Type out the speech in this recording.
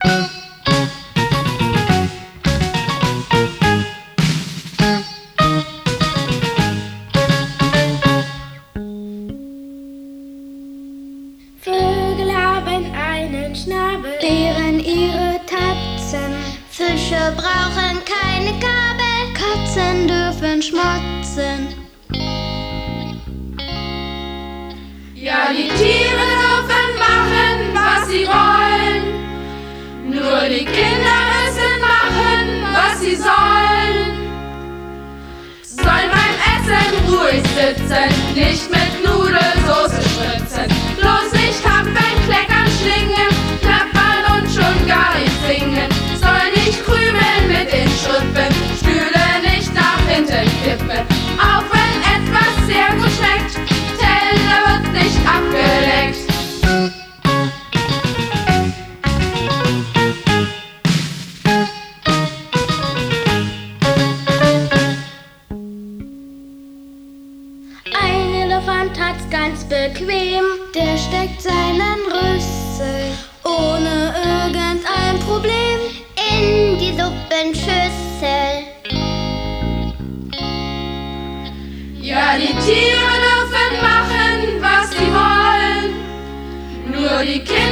Vögel haben einen Schnabel, Bären ihre Tatzen, Fische brauchen keine Gabel, Katzen dürfen schmotzen. Ja, die Tiere dürfen machen, was sie wollen. Nur die Kinder müssen machen, was sie sollen. Sollen beim Essen ruhig sitzen, nicht mit Nudelsoße spritzen. Bloß nicht hampeln, kleckern, schlingen, klappern und schon gar nicht singen. Soll nicht krümeln mit den Schrippen, Stühle nicht nach hinten kippen. Auch wenn etwas sehr gut schmeckt, Teller wird nicht abgeleckt. Ein Elefant hat's ganz bequem, der steckt seinen Rüssel ohne irgendein Problem in die Suppenschüssel. Ja, die Tiere dürfen machen, was sie wollen. Nur die Kinder